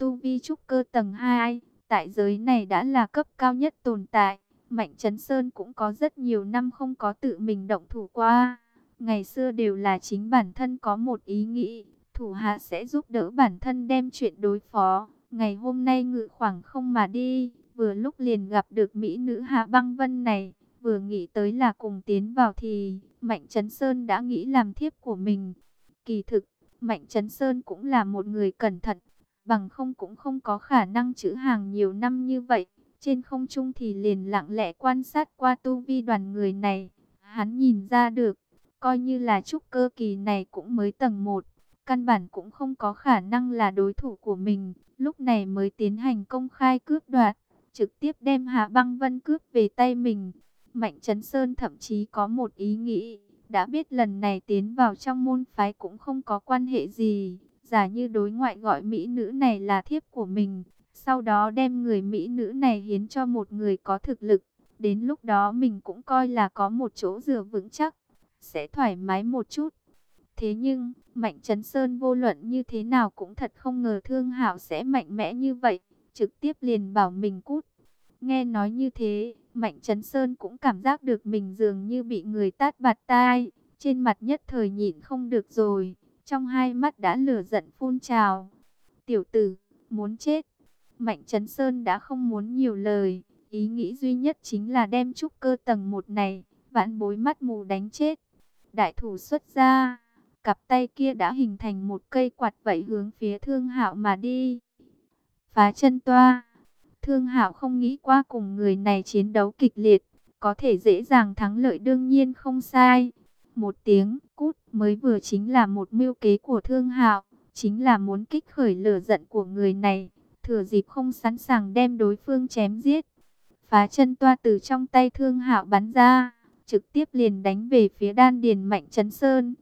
tu vi trúc cơ tầng 2, tại giới này đã là cấp cao nhất tồn tại. Mạnh Chấn Sơn cũng có rất nhiều năm không có tự mình động thủ qua. Ngày xưa đều là chính bản thân có một ý nghĩ, thủ hạ sẽ giúp đỡ bản thân đem chuyện đối phó. Ngày hôm nay ngự khoảng không mà đi, vừa lúc liền gặp được mỹ nữ Hạ Băng Vân này. Vừa nghĩ tới là cùng tiến vào thì Mạnh Chấn Sơn đã nghĩ làm thiếp của mình. Kỳ thực, Mạnh Chấn Sơn cũng là một người cẩn thận, bằng không cũng không có khả năng trữ hàng nhiều năm như vậy. Trên không trung thì liền lặng lẽ quan sát qua tu vi đoàn người này. Hắn nhìn ra được, coi như là trúc cơ kỳ này cũng mới tầng 1, căn bản cũng không có khả năng là đối thủ của mình. Lúc này mới tiến hành công khai cướp đoạt, trực tiếp đem Hạ Băng Vân cướp về tay mình. Mạnh Chấn Sơn thậm chí có một ý nghĩ, đã biết lần này tiến vào trong môn phái cũng không có quan hệ gì, giả như đối ngoại gọi mỹ nữ này là thiếp của mình, sau đó đem người mỹ nữ này hiến cho một người có thực lực, đến lúc đó mình cũng coi là có một chỗ dựa vững chắc, sẽ thoải mái một chút. Thế nhưng, Mạnh Chấn Sơn vô luận như thế nào cũng thật không ngờ Thương Hạo sẽ mạnh mẽ như vậy, trực tiếp liền bảo mình cút. Nghe nói như thế, Mạnh Chấn Sơn cũng cảm giác được mình dường như bị người tát bạt tai, trên mặt nhất thời nhịn không được rồi, trong hai mắt đã lửa giận phun trào. Tiểu tử, muốn chết. Mạnh Chấn Sơn đã không muốn nhiều lời, ý nghĩ duy nhất chính là đem trúc cơ tầng 1 này, vãn bối mắt mù đánh chết. Đại thủ xuất ra, cặp tay kia đã hình thành một cây quạt vậy hướng phía Thương Hạo mà đi. Phá chân toa. Thương Hạo không nghĩ qua cùng người này chiến đấu kịch liệt, có thể dễ dàng thắng lợi đương nhiên không sai. Một tiếng cút mới vừa chính là một mưu kế của Thương Hạo, chính là muốn kích khởi lửa giận của người này, thừa dịp không sẵn sàng đem đối phương chém giết. Phá chân toa từ trong tay Thương Hạo bắn ra, trực tiếp liền đánh về phía đan điền Mạnh Chấn Sơn.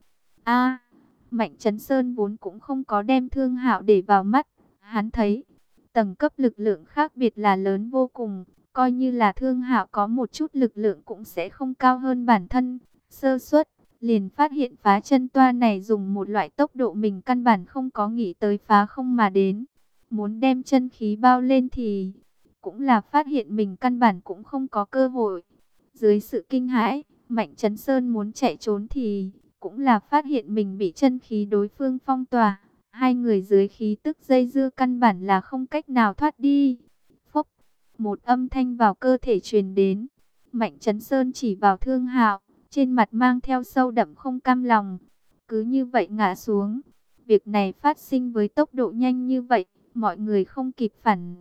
Mạnh Chấn Sơn vốn cũng không có đem Thương Hạo để vào mắt, hắn thấy tầng cấp lực lượng khác biệt là lớn vô cùng, coi như là Thương Hạo có một chút lực lượng cũng sẽ không cao hơn bản thân. Sơ suất, liền phát hiện phá chân toa này dùng một loại tốc độ mình căn bản không có nghĩ tới phá không mà đến. Muốn đem chân khí bao lên thì cũng là phát hiện mình căn bản cũng không có cơ hội. Dưới sự kinh hãi, Mạnh Chấn Sơn muốn chạy trốn thì cũng là phát hiện mình bị chân khí đối phương phong tỏa. Hai người dưới khí tức dây dưa căn bản là không cách nào thoát đi. Phốc, một âm thanh vào cơ thể truyền đến. Mạnh Chấn Sơn chỉ vào Thương Hạo, trên mặt mang theo sâu đậm không cam lòng. Cứ như vậy ngã xuống. Việc này phát sinh với tốc độ nhanh như vậy, mọi người không kịp phản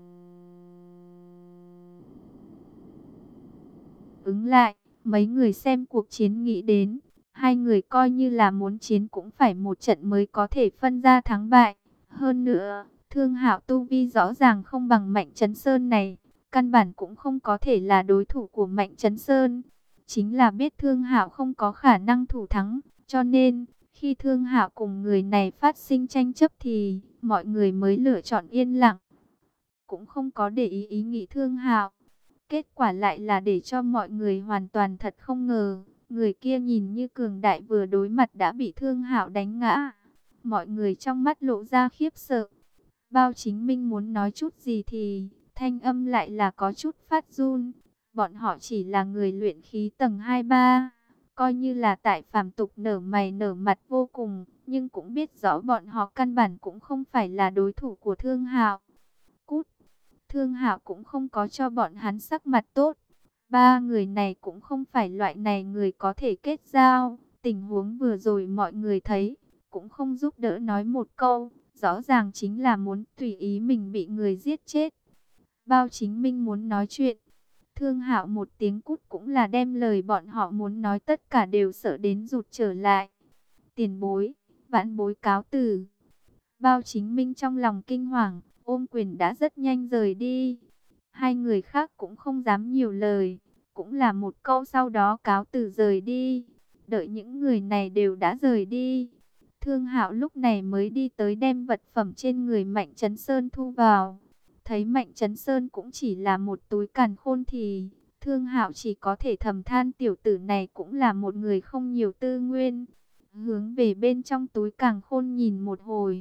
ứng lại. Mấy người xem cuộc chiến nghĩ đến, hai người coi như là muốn chiến cũng phải một trận mới có thể phân ra thắng bại. Hơn nữa, Thương Hạo tu vi rõ ràng không bằng Mạnh Chấn Sơn này, căn bản cũng không có thể là đối thủ của Mạnh Chấn Sơn. Chính là biết Thương Hạo không có khả năng thủ thắng, cho nên khi Thương Hạo cùng người này phát sinh tranh chấp thì mọi người mới lựa chọn yên lặng, cũng không có để ý ý nghĩ Thương Hạo. Kết quả lại là để cho mọi người hoàn toàn thật không ngờ, người kia nhìn như cường đại vừa đối mặt đã bị Thương Hạo đánh ngã. Mọi người trong mắt lộ ra khiếp sợ. Bao Chính Minh muốn nói chút gì thì thanh âm lại là có chút phát run. Bọn họ chỉ là người luyện khí tầng 2-3, coi như là tại phàm tục nở mày nở mặt vô cùng, nhưng cũng biết rõ bọn họ căn bản cũng không phải là đối thủ của Thương Hạo. Cút! Thương Hạo cũng không có cho bọn hắn sắc mặt tốt. Ba người này cũng không phải loại này người có thể kết giao. Tình huống vừa rồi mọi người thấy, cũng không giúp đỡ nói một câu, rõ ràng chính là muốn tùy ý mình bị người giết chết. Bao Chính Minh muốn nói chuyện, Thương Hạo một tiếng cút cũng là đem lời bọn họ muốn nói tất cả đều sợ đến rụt trở lại. Tiền bối, vãn bối cáo từ. Bao Chính Minh trong lòng kinh hoàng, ôm quyền đã rất nhanh rời đi. Hai người khác cũng không dám nhiều lời, cũng là một câu sau đó cáo từ rời đi. Đợi những người này đều đã rời đi, Thương Hạo lúc này mới đi tới đem vật phẩm trên người Mạnh Chấn Sơn thu vào. Thấy Mạnh Chấn Sơn cũng chỉ là một túi càn khôn thì Thương Hạo chỉ có thể thầm than tiểu tử này cũng là một người không nhiều tư nguyên. Hướng về bên trong túi càn khôn nhìn một hồi,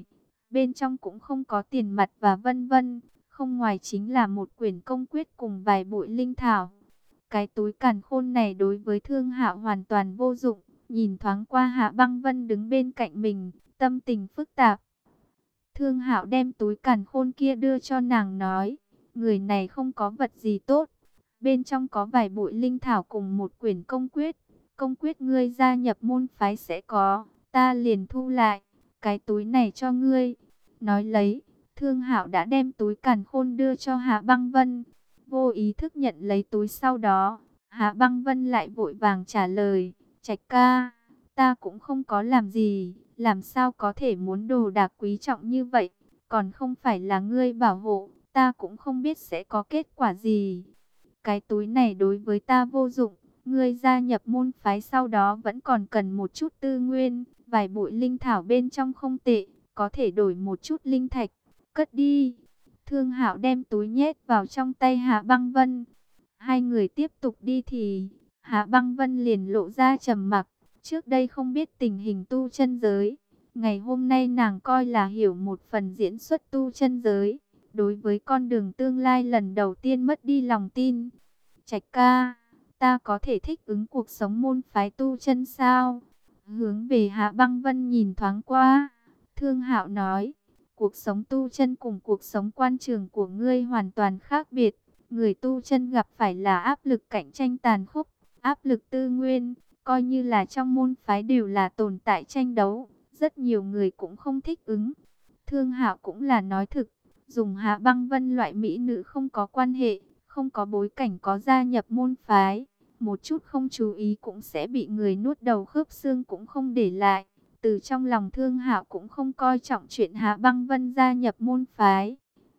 Bên trong cũng không có tiền mặt và vân vân, không ngoài chính là một quyển công quyết cùng vài bụi linh thảo. Cái túi càn khôn này đối với Thương Hạo hoàn toàn vô dụng. Nhìn thoáng qua Hạ Băng Vân đứng bên cạnh mình, tâm tình phức tạp. Thương Hạo đem túi càn khôn kia đưa cho nàng nói, người này không có vật gì tốt. Bên trong có vài bụi linh thảo cùng một quyển công quyết. Công quyết ngươi gia nhập môn phái sẽ có, ta liền thu lại. Cái túi này cho ngươi. Nói lấy, Thương Hạo đã đem túi càn khôn đưa cho Hạ Băng Vân. Vô ý thức nhận lấy túi sau đó, Hạ Băng Vân lại vội vàng trả lời, Trạch ca, ta cũng không có làm gì, làm sao có thể muốn đồ đạc quý trọng như vậy, còn không phải là ngươi bảo hộ, ta cũng không biết sẽ có kết quả gì. Cái túi này đối với ta vô dụng, ngươi gia nhập môn phái sau đó vẫn còn cần một chút tư nguyên, vài bụi linh thảo bên trong không tệ, có thể đổi một chút linh thạch, cất đi. Thương Hạo đem túi nhét vào trong tay Hạ Băng Vân. Hai người tiếp tục đi thì Hạ Băng Vân liền lộ ra trầm mặc. Trước đây không biết tình hình tu chân giới, ngày hôm nay nàng coi là hiểu một phần diễn xuất tu chân giới. Đối với con đường tương lai lần đầu tiên mất đi lòng tin. Trạch ca, ta có thể thích ứng cuộc sống môn phái tu chân sao? Hướng về Hạ Băng Vân nhìn thoáng qua, Thương Hạo nói, cuộc sống tu chân cùng cuộc sống quan trường của ngươi hoàn toàn khác biệt. Người tu chân gặp phải là áp lực cạnh tranh tàn khốc, áp lực tư nguyên, coi như là trong môn phái đều là tồn tại tranh đấu, rất nhiều người cũng không thích ứng. Thương Hạo cũng là nói thực, dùng Hạ Băng Vân loại mỹ nữ không có quan hệ, không có bối cảnh có gia nhập môn phái, một chút không chú ý cũng sẽ bị người nuốt đầu khớp xương cũng không để lại. Từ trong lòng Thương Hạo cũng không coi trọng chuyện Hạ Băng Vân gia nhập môn phái.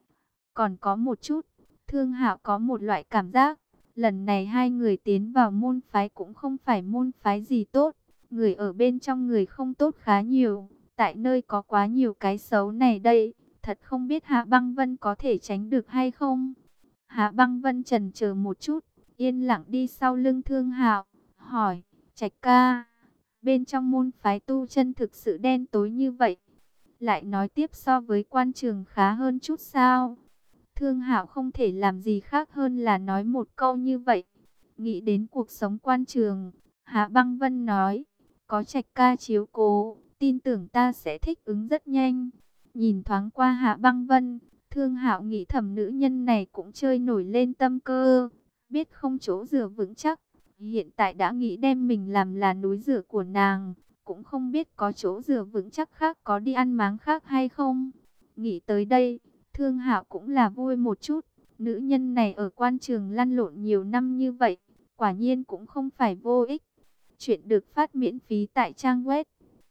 Còn có một chút, Thương Hạo có một loại cảm giác, lần này hai người tiến vào môn phái cũng không phải môn phái gì tốt, người ở bên trong người không tốt khá nhiều, tại nơi có quá nhiều cái xấu này đây, thật không biết Hạ Băng Vân có thể tránh được hay không. Hạ Băng Vân chần chờ một chút, yên lặng đi sau lưng Thương Hạo, hỏi, Trạch ca, bên trong môn phái tu chân thực sự đen tối như vậy, lại nói tiếp so với quan trường khá hơn chút sao? Thương Hạo không thể làm gì khác hơn là nói một câu như vậy. Nghĩ đến cuộc sống quan trường, Hạ Băng Vân nói, có Trạch ca chiếu cố, tin tưởng ta sẽ thích ứng rất nhanh. Nhìn thoáng qua Hạ Băng Vân, Thương Hạo nghĩ thầm nữ nhân này cũng chơi nổi lên tâm cơ, biết không chỗ dựa vững chắc. Hiện tại đã nghĩ đem mình làm là núi dựa của nàng, cũng không biết có chỗ dựa vững chắc khác có đi ăn máng khác hay không. Nghĩ tới đây, Thương Hạo cũng là vui một chút, nữ nhân này ở quan trường lăn lộn nhiều năm như vậy, quả nhiên cũng không phải vô ích. Chuyện được phát miễn phí tại trang web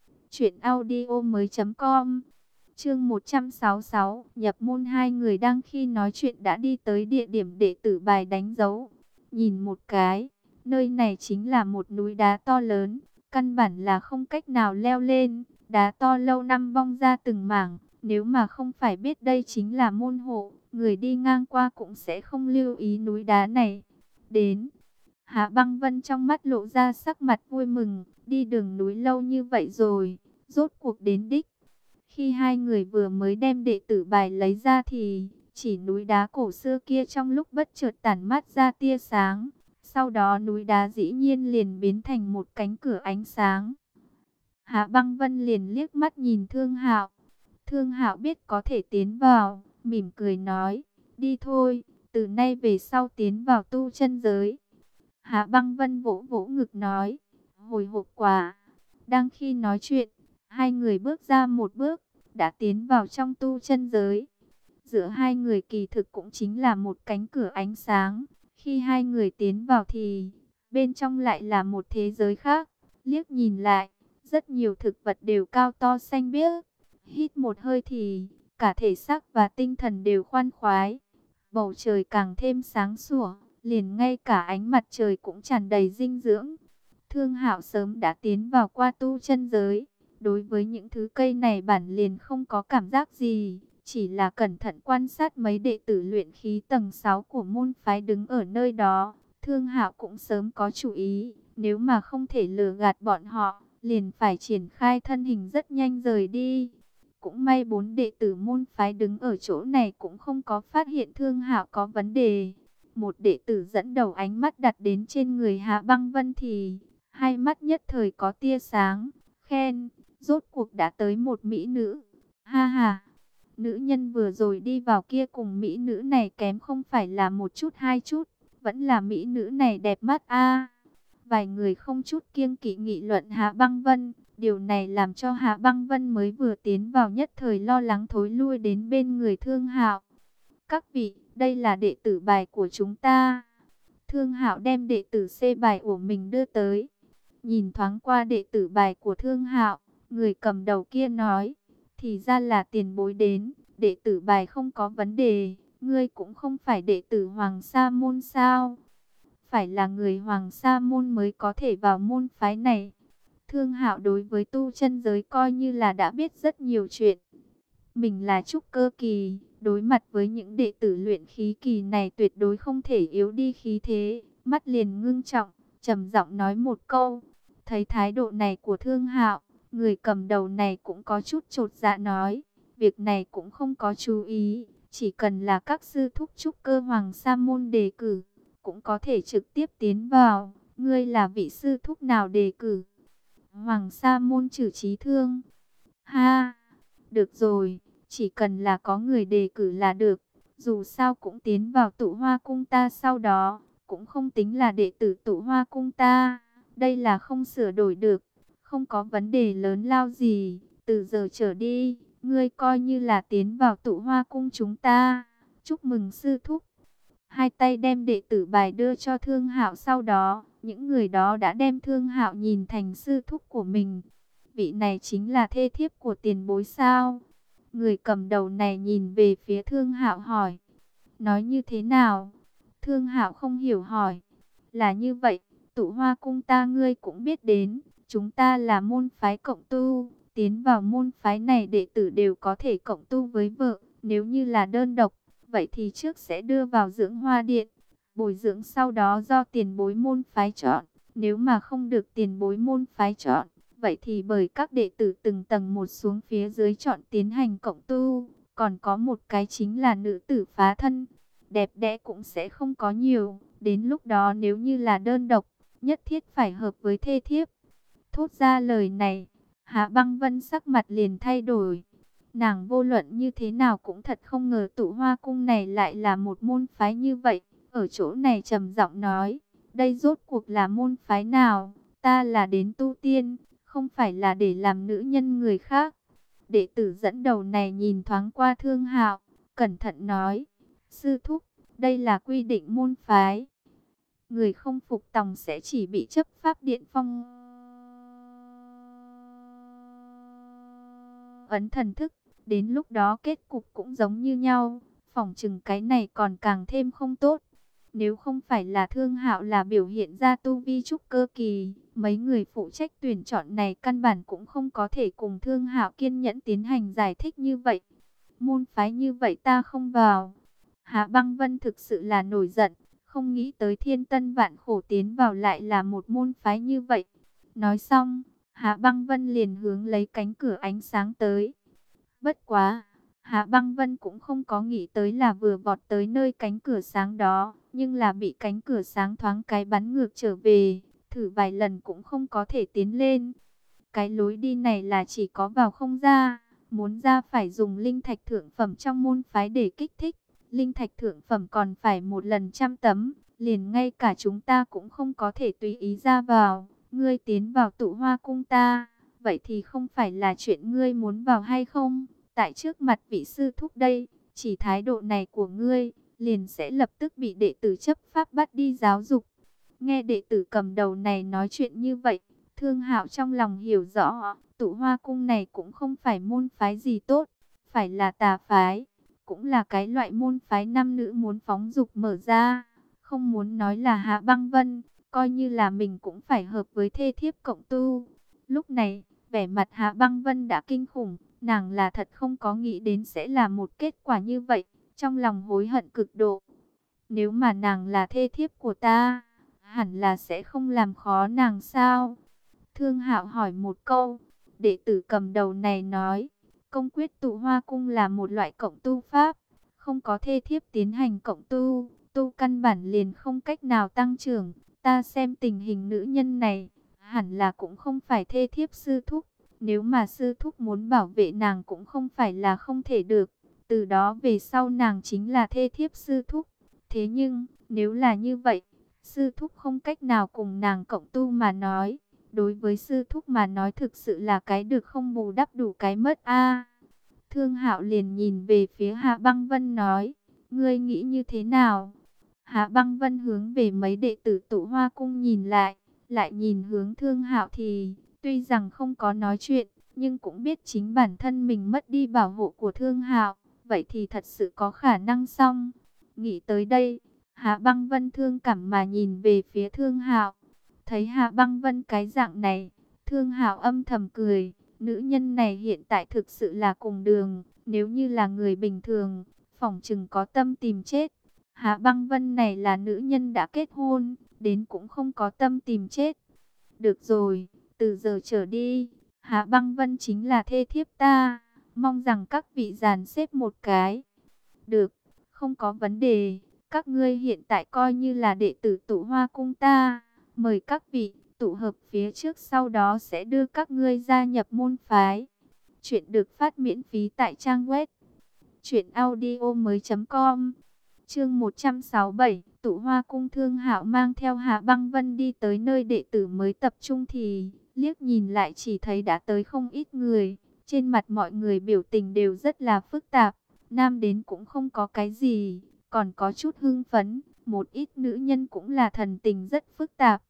truyệnaudiomoi.com. Chương 166, nhập môn. Hai người đang khi nói chuyện đã đi tới địa điểm đệ tử bài đánh dấu. Nhìn một cái, nơi này chính là một núi đá to lớn, căn bản là không cách nào leo lên, đá to lâu năm bong ra từng mảng. Nếu mà không phải biết đây chính là môn hộ, người đi ngang qua cũng sẽ không lưu ý núi đá này. Đến, Hạ Băng Vân trong mắt lộ ra sắc mặt vui mừng, đi đường núi lâu như vậy rồi, rốt cuộc đến đích. Khi hai người vừa mới đem đệ tử bài lấy ra thì, chỉ núi đá cổ xưa kia trong lúc bất chợt tản mát ra tia sáng. Sau đó núi đá dĩ nhiên liền biến thành một cánh cửa ánh sáng. Hạ Băng Vân liền liếc mắt nhìn Thương Hạo. Thương Hạo biết có thể tiến vào, mỉm cười nói, đi thôi, từ nay về sau tiến vào tu chân giới. Hạ Băng Vân vỗ vỗ ngực nói, hồi hộp quá. Đang khi nói chuyện, hai người bước ra một bước, đã tiến vào trong tu chân giới. Giữa hai người kỳ thực cũng chính là một cánh cửa ánh sáng. Khi hai người tiến vào thì, bên trong lại là một thế giới khác. Liếc nhìn lại, rất nhiều thực vật đều cao to xanh biếc. Hít một hơi thì, cả thể xác và tinh thần đều khoan khoái. Bầu trời càng thêm sáng sủa, liền ngay cả ánh mặt trời cũng tràn đầy dinh dưỡng. Thương Hạo sớm đã tiến vào qua tu chân giới. Đối với những thứ cây này bản liền không có cảm giác gì. Chỉ là cẩn thận quan sát mấy đệ tử luyện khí tầng 6 của môn phái đứng ở nơi đó. Thương Hạo cũng sớm có chủ ý. Nếu mà không thể lừa gạt bọn họ, liền phải triển khai thân hình rất nhanh rời đi. Cũng may 4 đệ tử môn phái đứng ở chỗ này cũng không có phát hiện Thương Hạo có vấn đề. Một đệ tử dẫn đầu ánh mắt đặt đến trên người Hạ Băng Vân thì hai mắt nhất thời có tia sáng, khen, rốt cuộc đã tới một mỹ nữ. Ha ha, nữ nhân vừa rồi đi vào kia cùng mỹ nữ này kém không phải là một chút hai chút, vẫn là mỹ nữ này đẹp mắt a. Vài người không chút kiêng kỵ nghị luận Hạ Băng Vân, điều này làm cho Hạ Băng Vân mới vừa tiến vào nhất thời lo lắng thối lui đến bên người Thương Hạo. Các vị, đây là đệ tử bài của chúng ta. Thương Hạo đem đệ tử C bài của mình đưa tới. Nhìn thoáng qua đệ tử bài của Thương Hạo, người cầm đầu kia nói, thì ra là tiền bối đến, đệ tử bài không có vấn đề, ngươi cũng không phải đệ tử Hoàng Sa Môn sao? Phải là người Hoàng Sa Môn mới có thể vào môn phái này. Thương Hạo đối với tu chân giới coi như là đã biết rất nhiều chuyện. Mình là trúc cơ kỳ, đối mặt với những đệ tử luyện khí kỳ này tuyệt đối không thể yếu đi khí thế. Mắt liền ngưng trọng, trầm giọng nói một câu. Thấy thái độ này của Thương Hạo, người cầm đầu này cũng có chút chột dạ nói. Việc này cũng không có chú ý, chỉ cần là các sư thúc trúc cơ Hoàng Sa Môn đề cử, cũng có thể trực tiếp tiến vào. Ngươi là vị sư thúc nào đề cử? Hoàng Sa Môn Trử Chí Thương. Ha, được rồi, chỉ cần là có người đề cử là được. Dù sao cũng tiến vào Tụ Hoa Cung ta sau đó, cũng không tính là đệ tử Tụ Hoa Cung ta. Đây là không sửa đổi được, không có vấn đề lớn lao gì. Từ giờ trở đi, ngươi coi như là tiến vào Tụ Hoa Cung chúng ta. Chúc mừng sư thúc. Hai tay đem đệ tử bài đưa cho Thương Hạo, sau đó, những người đó đã đem Thương Hạo nhìn thành sư thúc của mình. Vị này chính là thê thiếp của tiền bối sao? Người cầm đầu này nhìn về phía Thương Hạo hỏi. Nói như thế nào? Thương Hạo không hiểu hỏi. Là như vậy, Tụ Hoa Cung ta ngươi cũng biết đến, chúng ta là môn phái cộng tu, tiến vào môn phái này đệ tử đều có thể cộng tu với vợ, nếu như là đơn độc, vậy thì trước sẽ đưa vào dưỡng hoa điện, bồi dưỡng sau đó do tiền bối môn phái chọn, nếu mà không được tiền bối môn phái chọn, vậy thì bởi các đệ tử từng tầng một xuống phía dưới chọn tiến hành cộng tu, còn có một cái chính là nữ tử phá thân, đẹp đẽ cũng sẽ không có nhiều, đến lúc đó nếu như là đơn độc, nhất thiết phải hợp với thê thiếp. Thốt ra lời này, Hạ Băng Vân sắc mặt liền thay đổi. Nàng vô luận như thế nào cũng thật không ngờ Tụ Hoa Cung này lại là một môn phái như vậy. Ở chỗ này trầm giọng nói, đây rốt cuộc là môn phái nào? Ta là đến tu tiên, không phải là để làm nữ nhân người khác. Đệ tử dẫn đầu này nhìn thoáng qua Thương Hạo, cẩn thận nói, sư thúc, đây là quy định môn phái. Người không phục tòng sẽ chỉ bị chấp pháp điện phong ấn thần thức. Đến lúc đó kết cục cũng giống như nhau. Phỏng chừng cái này còn càng thêm không tốt. Nếu không phải là Thương Hạo là biểu hiện ra tu vi trúc cơ kỳ, mấy người phụ trách tuyển chọn này căn bản cũng không có thể cùng Thương Hạo kiên nhẫn tiến hành giải thích như vậy. Môn phái như vậy ta không vào. Hạ Băng Vân thực sự là nổi giận, không nghĩ tới thiên tân vạn khổ tiến vào lại là một môn phái như vậy. Nói xong, Hạ Băng Vân liền hướng lấy cánh cửa ánh sáng tới. Bất quá, Hạ Băng Vân cũng không có nghĩ tới là vừa vọt tới nơi cánh cửa sáng đó, nhưng là bị cánh cửa sáng thoáng cái bắn ngược trở về, thử vài lần cũng không có thể tiến lên. Cái lối đi này là chỉ có vào không ra, muốn ra phải dùng linh thạch thượng phẩm trong môn phái để kích thích. Linh thạch thượng phẩm còn phải một lần 100 tấm, liền ngay cả chúng ta cũng không có thể tùy ý ra vào. Ngươi tiến vào Tụ Hoa Cung ta, vậy thì không phải là chuyện ngươi muốn vào hay không? Tại trước mặt vị sư thúc đây, chỉ thái độ này của ngươi, liền sẽ lập tức bị đệ tử chấp pháp bắt đi giáo dục. Nghe đệ tử cầm đầu này nói chuyện như vậy, Thương Hạo trong lòng hiểu rõ, Tụ Hoa Cung này cũng không phải môn phái gì tốt, phải là tà phái, cũng là cái loại môn phái nam nữ muốn phóng dục mở ra. Không muốn nói là Hạ Băng Vân, coi như là mình cũng phải hợp với thê thiếp cộng tu. Lúc này, vẻ mặt Hạ Băng Vân đã kinh khủng, nàng là thật không có nghĩ đến sẽ là một kết quả như vậy, trong lòng hối hận cực độ. Nếu mà nàng là thê thiếp của ta, hẳn là sẽ không làm khó nàng sao? Thương Hạo hỏi một câu, đệ tử cầm đầu này nói, Công quyết tụ hoa cung là một loại cộng tu pháp, không có thê thiếp tiến hành cộng tu, tu căn bản liền không cách nào tăng trưởng. Ta xem tình hình nữ nhân này, hẳn là cũng không phải thê thiếp sư thúc. Nếu mà sư thúc muốn bảo vệ nàng cũng không phải là không thể được. Từ đó về sau nàng chính là thê thiếp sư thúc. Thế nhưng, nếu là như vậy, sư thúc không cách nào cùng nàng cộng tu mà nói. Đối với sư thúc mà nói thực sự là cái được không bù đắp đủ cái mất a. Thương Hạo liền nhìn về phía Hạ Băng Vân nói, ngươi nghĩ như thế nào? Hạ Băng Vân hướng về mấy đệ tử tụ hoa cung nhìn lại, lại nhìn hướng Thương Hạo thì, tuy rằng không có nói chuyện, nhưng cũng biết chính bản thân mình mất đi bảo hộ của Thương Hạo, vậy thì thật sự có khả năng xong. Nghĩ tới đây, Hạ Băng Vân thương cảm mà nhìn về phía Thương Hạo. Thấy Hạ Băng Vân cái dạng này, Thương Hạo âm thầm cười, nữ nhân này hiện tại thực sự là cùng đường, nếu như là người bình thường, phỏng chừng có tâm tìm chết. Hạ Băng Vân này là nữ nhân đã kết hôn, đến cũng không có tâm tìm chết. Được rồi, từ giờ trở đi, Hạ Băng Vân chính là thê thiếp ta, mong rằng các vị dàn xếp một cái. Được, không có vấn đề, các ngươi hiện tại coi như là đệ tử tụ hoa cung ta. Mời các vị tụ hợp phía trước, sau đó sẽ đưa các ngươi gia nhập môn phái. Chuyện được phát miễn phí tại trang web truyệnaudiomoi.com. Chương 167, tụ hoa cung. Thương Hạo mang theo Hạ Băng Vân đi tới nơi đệ tử mới tập trung thì liếc nhìn lại chỉ thấy đã tới không ít người. Trên mặt mọi người biểu tình đều rất là phức tạp. Nam đến cũng không có cái gì, còn có chút hưng phấn. Một ít nữ nhân cũng là thần tình rất phức tạp.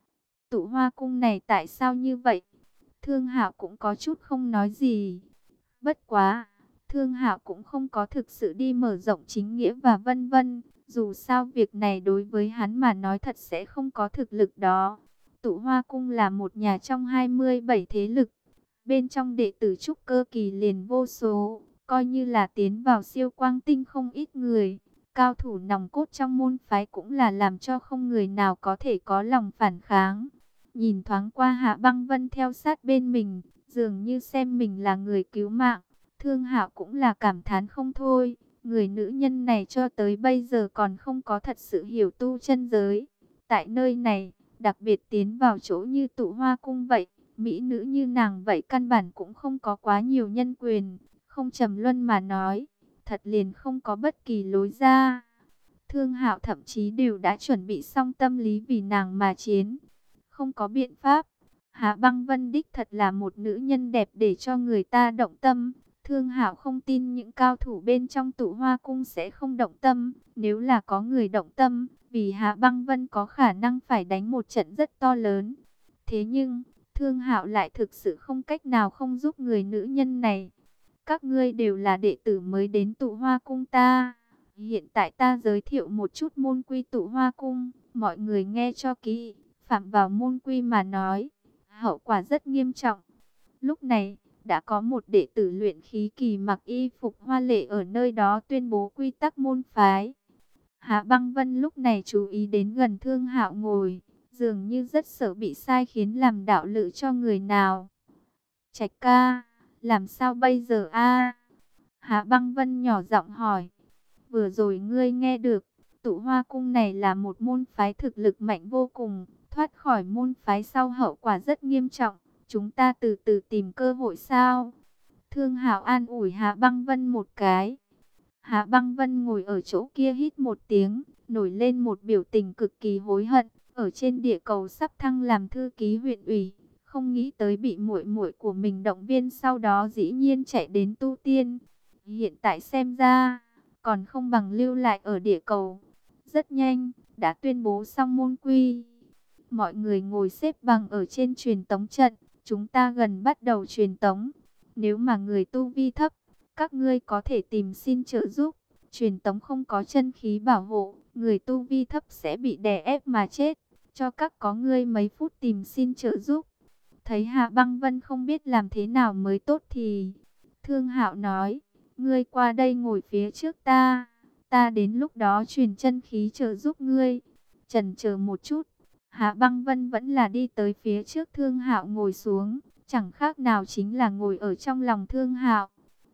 Tụ hoa cung này tại sao như vậy? Thương Hạo cũng có chút không nói gì. Bất quá, Thương Hạo cũng không có thực sự đi mở rộng chính nghĩa và vân vân. Dù sao việc này đối với hắn mà nói thật sẽ không có thực lực đó. Tụ hoa cung là một nhà trong 27 thế lực. Bên trong đệ tử trúc cơ kỳ liền vô số, coi như là tiến vào siêu quang tinh không ít người. Cao thủ nòng cốt trong môn phái cũng là làm cho không người nào có thể có lòng phản kháng. Nhìn thoáng qua Hạ Băng Vân theo sát bên mình, dường như xem mình là người cứu mạng. Thương Hạo cũng là cảm thán không thôi. Người nữ nhân này cho tới bây giờ còn không có thật sự hiểu tu chân giới. Tại nơi này, đặc biệt tiến vào chỗ như tụ hoa cung vậy, mỹ nữ như nàng vậy căn bản cũng không có quá nhiều nhân quyền. Không trầm luân mà nói, thật liền không có bất kỳ lối ra. Thương Hạo thậm chí đều đã chuẩn bị xong tâm lý vì nàng mà chiến. Không có biện pháp. Hạ Băng Vân đích thật là một nữ nhân đẹp để cho người ta động tâm. Thương Hạo không tin những cao thủ bên trong tụ hoa cung sẽ không động tâm. Nếu là có người động tâm, vì Hạ Băng Vân có khả năng phải đánh một trận rất to lớn. Thế nhưng, Thương Hạo lại thực sự không cách nào không giúp người nữ nhân này. Các ngươi đều là đệ tử mới đến tụ hoa cung ta. Hiện tại ta giới thiệu một chút môn quy tụ hoa cung. Mọi người nghe cho kỹ, phạm vào môn quy mà nói, hậu quả rất nghiêm trọng. Lúc này, đã có một đệ tử luyện khí kỳ mặc y phục hoa lệ ở nơi đó tuyên bố quy tắc môn phái. Hạ Băng Vân lúc này chú ý đến gần Thương Hạo ngồi, dường như rất sợ bị sai khiến làm đạo lữ cho người nào. Trạch ca, làm sao bây giờ a? Hạ Băng Vân nhỏ giọng hỏi. Vừa rồi ngươi nghe được, tụ hoa cung này là một môn phái thực lực mạnh vô cùng, thoát khỏi môn phái sau hậu quả rất nghiêm trọng. Chúng ta từ từ tìm cơ hội sao? Thương Hạo an ủi Hạ Băng Vân một cái. Hạ Băng Vân ngồi ở chỗ kia hít một tiếng, nổi lên một biểu tình cực kỳ hối hận. Ở trên địa cầu sắp thăng làm thư ký huyện ủy, không nghĩ tới bị muội muội của mình động viên, sau đó dĩ nhiên chạy đến tu tiên. Hiện tại xem ra, còn không bằng lưu lại ở địa cầu. Rất nhanh, đã tuyên bố xong môn quy. Mọi người ngồi xếp bằng ở trên truyền tống trận. Chúng ta gần bắt đầu truyền tống. Nếu mà người tu vi thấp, các ngươi có thể tìm xin trợ giúp. Truyền tống không có chân khí bảo hộ, người tu vi thấp sẽ bị đè ép mà chết. Cho các có ngươi mấy phút tìm xin trợ giúp. Thấy Hạ Băng Vân không biết làm thế nào mới tốt thì Thương Hạo nói, ngươi qua đây ngồi phía trước ta. Ta đến lúc đó truyền chân khí trợ giúp ngươi. Chần chờ một chút, Hạ Băng Vân vẫn là đi tới phía trước Thương Hạo ngồi xuống. Chẳng khác nào chính là ngồi ở trong lòng Thương Hạo.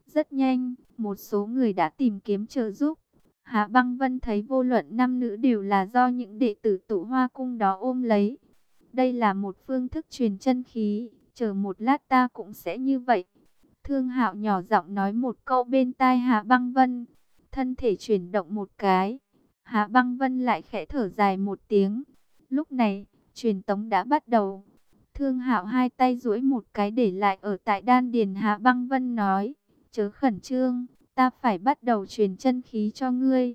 Rất nhanh, một số người đã tìm kiếm trợ giúp. Hạ Băng Vân thấy vô luận nam nữ đều là do những đệ tử Tụ Hoa Cung đó ôm lấy. Đây là một phương thức truyền chân khí, chờ một lát ta cũng sẽ như vậy. Thương Hạo nhỏ giọng nói một câu bên tai Hạ Băng Vân, thân thể chuyển động một cái. Hạ Băng Vân lại khẽ thở dài một tiếng. Lúc này, truyền tống đã bắt đầu. Thương Hạo hai tay duỗi một cái để lại ở tại đan điền. Hạ Băng Vân nói, chớ khẩn trương, ta phải bắt đầu truyền chân khí cho ngươi.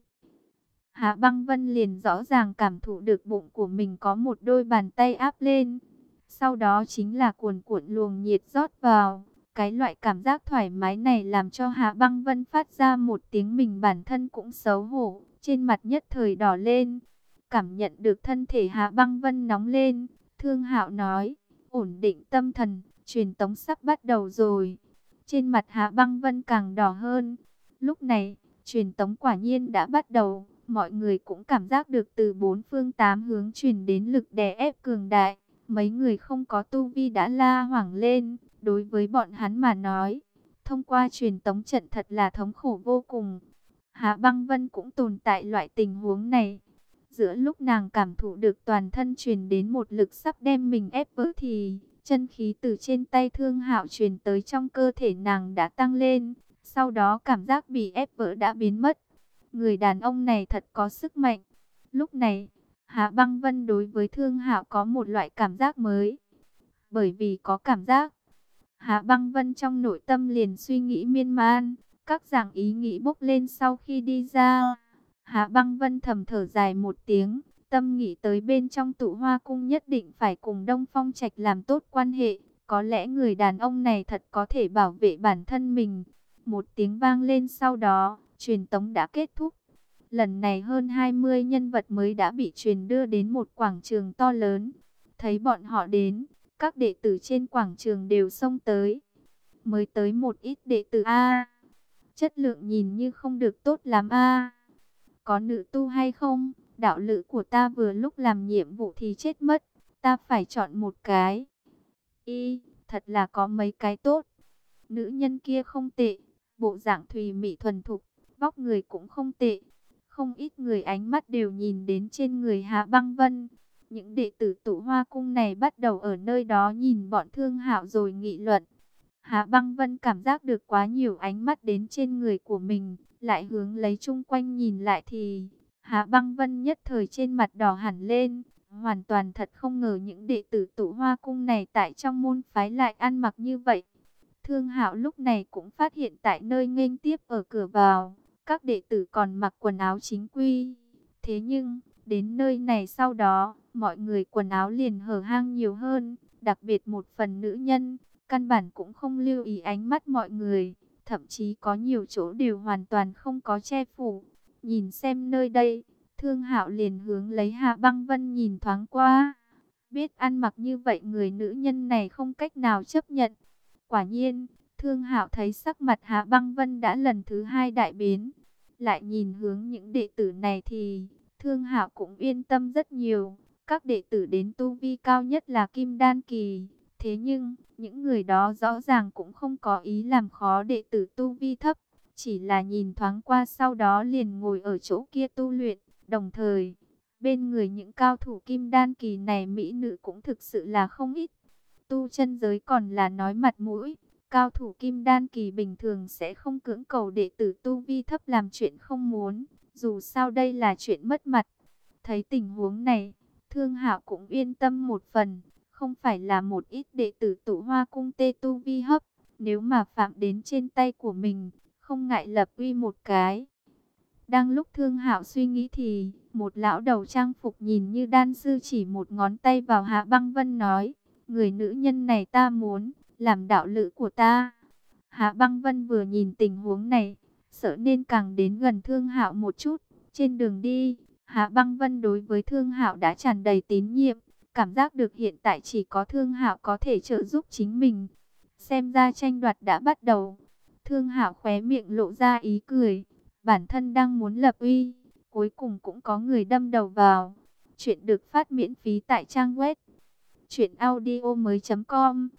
Hạ Băng Vân liền rõ ràng cảm thụ được bụng của mình có một đôi bàn tay áp lên. Sau đó chính là cuồn cuộn luồng nhiệt rót vào. Cái loại cảm giác thoải mái này làm cho Hạ Băng Vân phát ra một tiếng mình bản thân cũng xấu hổ, trên mặt nhất thời đỏ lên. Cảm nhận được thân thể Hạ Băng Vân nóng lên, Thương Hạo nói, ổn định tâm thần, truyền tống sắp bắt đầu rồi. Trên mặt Hạ Băng Vân càng đỏ hơn. Lúc này, truyền tống quả nhiên đã bắt đầu. Mọi người cũng cảm giác được từ bốn phương tám hướng truyền đến lực đè ép cường đại. Mấy người không có tu vi đã la hoảng lên. Đối với bọn hắn mà nói, thông qua truyền tống trận thật là thống khổ vô cùng. Hạ Băng Vân cũng tồn tại loại tình huống này. Giữa lúc nàng cảm thụ được toàn thân truyền đến một lực sắp đem mình ép vỡ thì chân khí từ trên tay Thương Hạo truyền tới trong cơ thể nàng đã tăng lên. Sau đó cảm giác bị ép vỡ đã biến mất. Người đàn ông này thật có sức mạnh. Lúc này, Hạ Băng Vân đối với Thương Hạo có một loại cảm giác mới. Bởi vì có cảm giác, Hạ Băng Vân trong nội tâm liền suy nghĩ miên man. Các dạng ý nghĩ bốc lên sau khi đi ra. Hạ Băng Vân thầm thở dài một tiếng. Tâm nghĩ tới bên trong Tụ Hoa Cung nhất định phải cùng Đông Phong Trạch làm tốt quan hệ. Có lẽ người đàn ông này thật có thể bảo vệ bản thân mình. Một tiếng vang lên sau đó, truyền tống đã kết thúc. Lần này hơn 20 nhân vật mới đã bị truyền đưa đến một quảng trường to lớn. Thấy bọn họ đến, các đệ tử trên quảng trường đều xông tới. Mới tới một ít đệ tử A. Chất lượng nhìn như không được tốt lắm A. Có nữ tu hay không? Đạo lữ của ta vừa lúc làm nhiệm vụ thì chết mất. Ta phải chọn một cái. Thật là có mấy cái tốt. Nữ nhân kia không tệ. Bộ dạng thùy mị thuần thục. Vóc người cũng không tệ. Không ít người ánh mắt đều nhìn đến trên người Hạ Băng Vân. Những đệ tử Tụ Hoa Cung này bắt đầu ở nơi đó nhìn bọn Thương Hạo rồi nghị luận. Hạ Băng Vân cảm giác được quá nhiều ánh mắt đến trên người của mình, lại hướng lấy chung quanh nhìn lại thì Hạ Băng Vân nhất thời trên mặt đỏ hẳn lên. Hoàn toàn thật không ngờ những đệ tử Tụ Hoa Cung này tại trong môn phái lại ăn mặc như vậy. Thương Hạo lúc này cũng phát hiện tại nơi nghênh tiếp ở cửa vào, các đệ tử còn mặc quần áo chính quy. Thế nhưng, đến nơi này sau đó, mọi người quần áo liền hở hang nhiều hơn, đặc biệt một phần nữ nhân, căn bản cũng không lưu ý ánh mắt mọi người, thậm chí có nhiều chỗ đều hoàn toàn không có che phủ. Nhìn xem nơi đây, Thương Hạo liền hướng lấy Hạ Băng Vân nhìn thoáng qua. Biết ăn mặc như vậy người nữ nhân này không cách nào chấp nhận. Quả nhiên, Thương Hạo thấy sắc mặt Hạ Băng Vân đã lần thứ hai đại biến. Lại nhìn hướng những đệ tử này thì Thương Hạo cũng yên tâm rất nhiều. Các đệ tử đến tu vi cao nhất là Kim Đan Kỳ. Thế nhưng, những người đó rõ ràng cũng không có ý làm khó đệ tử tu vi thấp. Chỉ là nhìn thoáng qua sau đó liền ngồi ở chỗ kia tu luyện. Đồng thời, bên người những cao thủ Kim Đan Kỳ này mỹ nữ cũng thực sự là không ít. Tu chân giới còn là nói mặt mũi. Cao thủ Kim Đan Kỳ bình thường sẽ không cưỡng cầu đệ tử tu vi thấp làm chuyện không muốn. Dù sao đây là chuyện mất mặt. Thấy tình huống này, Thương Hạo cũng yên tâm một phần. Không phải là một ít đệ tử Tụ Hoa Cung tê tu vi hấp. Nếu mà phạm đến trên tay của mình, không ngại lập uy một cái. Đang lúc Thương Hạo suy nghĩ thì một lão đầu trang phục nhìn như đan sư chỉ một ngón tay vào Hạ Băng Vân nói, người nữ nhân này ta muốn làm đạo lữ của ta. Hạ Băng Vân vừa nhìn tình huống này, sợ nên càng đến gần Thương Hạo một chút. Trên đường đi, Hạ Băng Vân đối với Thương Hạo đã tràn đầy tín nhiệm, cảm giác được hiện tại chỉ có Thương Hạo có thể trợ giúp chính mình. Xem ra tranh đoạt đã bắt đầu. Thương Hạo khóe miệng lộ ra ý cười. Bản thân đang muốn lập uy, cuối cùng cũng có người đâm đầu vào. Chuyện được phát miễn phí tại trang web truyệnaudiomoi.com.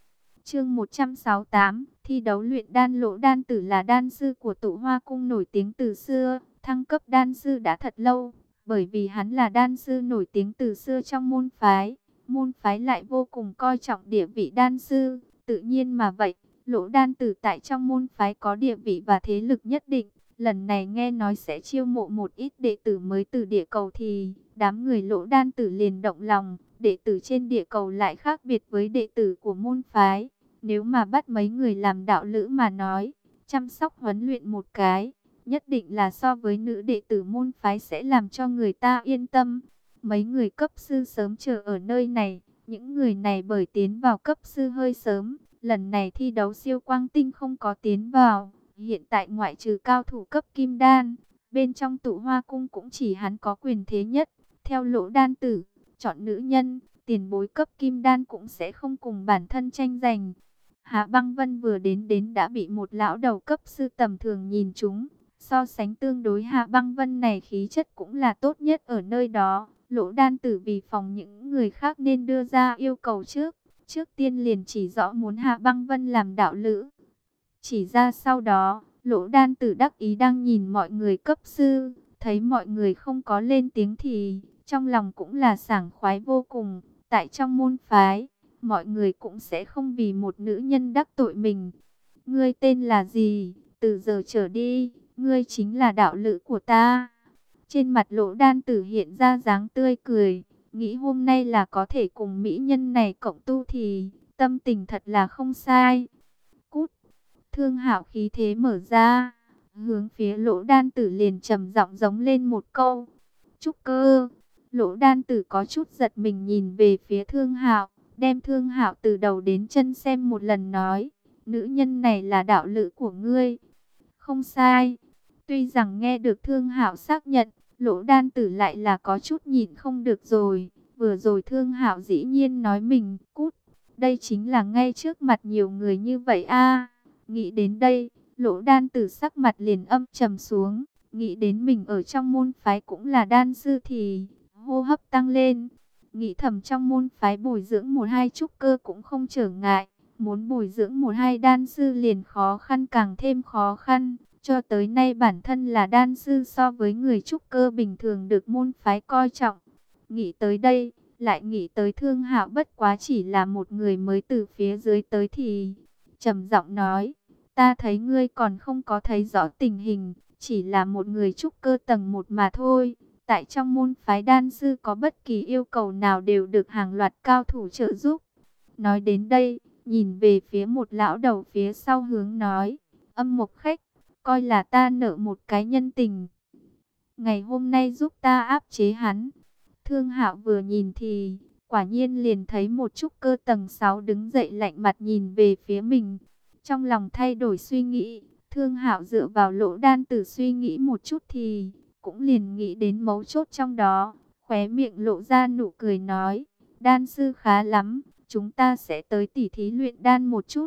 Chương 168, thi đấu luyện đan. Lỗ Đan Tử là đan sư của Tụ Hoa Cung nổi tiếng từ xưa, thăng cấp đan sư đã thật lâu, bởi vì hắn là đan sư nổi tiếng từ xưa trong môn phái. Môn phái lại vô cùng coi trọng địa vị đan sư, tự nhiên mà vậy, Lỗ Đan Tử tại trong môn phái có địa vị và thế lực nhất định. Lần này nghe nói sẽ chiêu mộ một ít đệ tử mới từ địa cầu thì đám người Lỗ Đan Tử liền động lòng. Đệ tử trên địa cầu lại khác biệt với đệ tử của môn phái. Nếu mà bắt mấy người làm đạo lữ mà nói, chăm sóc huấn luyện một cái, nhất định là so với nữ đệ tử môn phái sẽ làm cho người ta yên tâm. Mấy người cấp sư sớm chờ ở nơi này, những người này bởi tiến vào cấp sư hơi sớm, lần này thi đấu siêu quang tinh không có tiến vào. Hiện tại ngoại trừ cao thủ cấp kim đan, bên trong Tụ Hoa Cung cũng chỉ hắn có quyền thế nhất. Theo Lỗ Đan Tử, chọn nữ nhân, tiền bối cấp kim đan cũng sẽ không cùng bản thân tranh giành. Hạ Băng Vân vừa đến đã bị một lão đầu cấp sư tầm thường nhìn trúng. So sánh tương đối, Hạ Băng Vân này khí chất cũng là tốt nhất ở nơi đó. Lỗ Đan Tử vì phòng những người khác nên đưa ra yêu cầu trước tiên liền chỉ rõ muốn Hạ Băng Vân làm đạo lữ. Chỉ ra sau đó, Lỗ Đan Tử đắc ý đang nhìn mọi người cấp sư, thấy mọi người không có lên tiếng thì trong lòng cũng là sảng khoái vô cùng. Tại trong môn phái, mọi người cũng sẽ không vì một nữ nhân đắc tội mình. Ngươi tên là gì? Từ giờ trở đi, ngươi chính là đạo lữ của ta. Trên mặt Lỗ Đan Tử hiện ra dáng tươi cười, nghĩ hôm nay là có thể cùng mỹ nhân này cộng tu thì tâm tình thật là không sai. Cút! Thương Hạo khí thế mở ra, hướng phía Lỗ Đan Tử liền trầm giọng giống lên một câu. Trúc Cơ! Lỗ Đan Tử có chút giật mình nhìn về phía Thương Hạo, đem Thương Hạo từ đầu đến chân xem một lần, nói: nữ nhân này là đạo lữ của ngươi? Không sai. Tuy rằng nghe được Thương Hạo xác nhận, Lỗ Đan Tử lại là có chút nhịn không được rồi. Vừa rồi Thương Hạo dĩ nhiên nói mình cút, đây chính là ngay trước mặt nhiều người như vậy a. Nghĩ đến đây, Lỗ Đan Tử sắc mặt liền âm trầm xuống. Nghĩ đến mình ở trong môn phái cũng là đan sư thì hô hấp tăng lên. Nghĩ thầm trong môn phái bồi dưỡng một hai trúc cơ cũng không trở ngại, muốn bồi dưỡng một hai đan sư liền khó khăn càng thêm khó khăn. Cho tới nay bản thân là đan sư so với người trúc cơ bình thường được môn phái coi trọng. Nghĩ tới đây, lại nghĩ tới Thương Hạo bất quá chỉ là một người mới từ phía dưới tới thì trầm giọng nói: ta thấy ngươi còn không có thấy rõ tình hình, chỉ là một người trúc cơ tầng 1 mà thôi. Tại trong môn phái đan sư có bất kỳ yêu cầu nào đều được hàng loạt cao thủ trợ giúp. Nói đến đây, nhìn về phía một lão đầu phía sau hướng nói: Âm Mộc Khách, coi là ta nợ một cái nhân tình, ngày hôm nay giúp ta áp chế hắn. Thương Hạo vừa nhìn thì quả nhiên liền thấy một trúc cơ tầng 6 đứng dậy lạnh mặt nhìn về phía mình. Trong lòng thay đổi suy nghĩ, Thương Hạo dựa vào Lỗ Đan Tử suy nghĩ một chút thì cũng liền nghĩ đến mấu chốt trong đó, khóe miệng lộ ra nụ cười nói: đan sư khá lắm, chúng ta sẽ tới tỉ thí luyện đan một chút.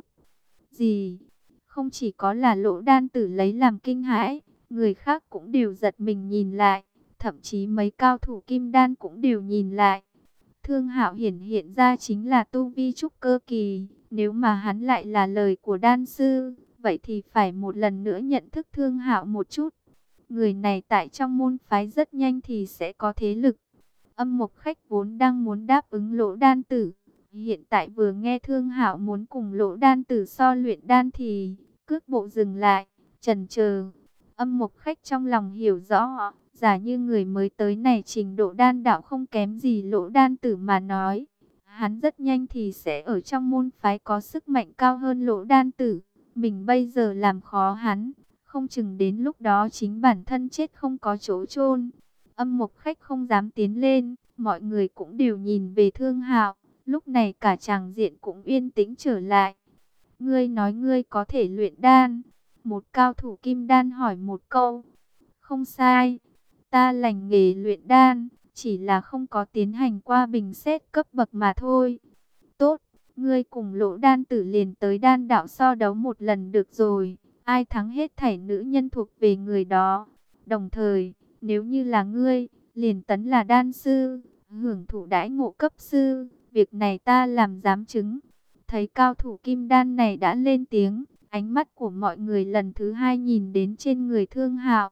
Gì? Không chỉ có là Lỗ Đan Tử lấy làm kinh hãi, người khác cũng đều giật mình nhìn lại, thậm chí mấy cao thủ kim đan cũng đều nhìn lại. Thương Hạo hiện ra chính là tu vi trúc cơ kỳ, nếu mà hắn lại là lời của đan sư, vậy thì phải một lần nữa nhận thức Thương Hạo một chút. Người này tại trong môn phái rất nhanh thì sẽ có thế lực. Âm Mộc Khách vốn đang muốn đáp ứng Lỗ Đan Tử, hiện tại vừa nghe Thương Hạo muốn cùng Lỗ Đan Tử so luyện đan thì cước bộ dừng lại, chần chờ. Âm Mộc Khách trong lòng hiểu rõ, giả như người mới tới này trình độ đan đạo không kém gì Lỗ Đan Tử mà nói, hắn rất nhanh thì sẽ ở trong môn phái có sức mạnh cao hơn Lỗ Đan Tử. Mình bây giờ làm khó hắn, không chừng đến lúc đó chính bản thân chết không có chỗ chôn. Âm Mộc Khách không dám tiến lên, mọi người cũng đều nhìn về Thương Hạo. Lúc này cả tràng diện cũng yên tĩnh trở lại. Ngươi nói ngươi có thể luyện đan? Một cao thủ kim đan hỏi một câu. Không sai, ta lành nghề luyện đan, chỉ là không có tiến hành qua bình xét cấp bậc mà thôi. Tốt, ngươi cùng Lỗ Đan Tử liền tới đan đạo so đấu một lần được rồi. Ai thắng hết thảy nữ nhân thuộc về người đó. Đồng thời, nếu như là ngươi, liền tấn là đan sư, hưởng thụ đãi ngộ cấp sư. Việc này ta làm giám chứng. Thấy cao thủ kim đan này đã lên tiếng, ánh mắt của mọi người lần thứ hai nhìn đến trên người Thương Hạo.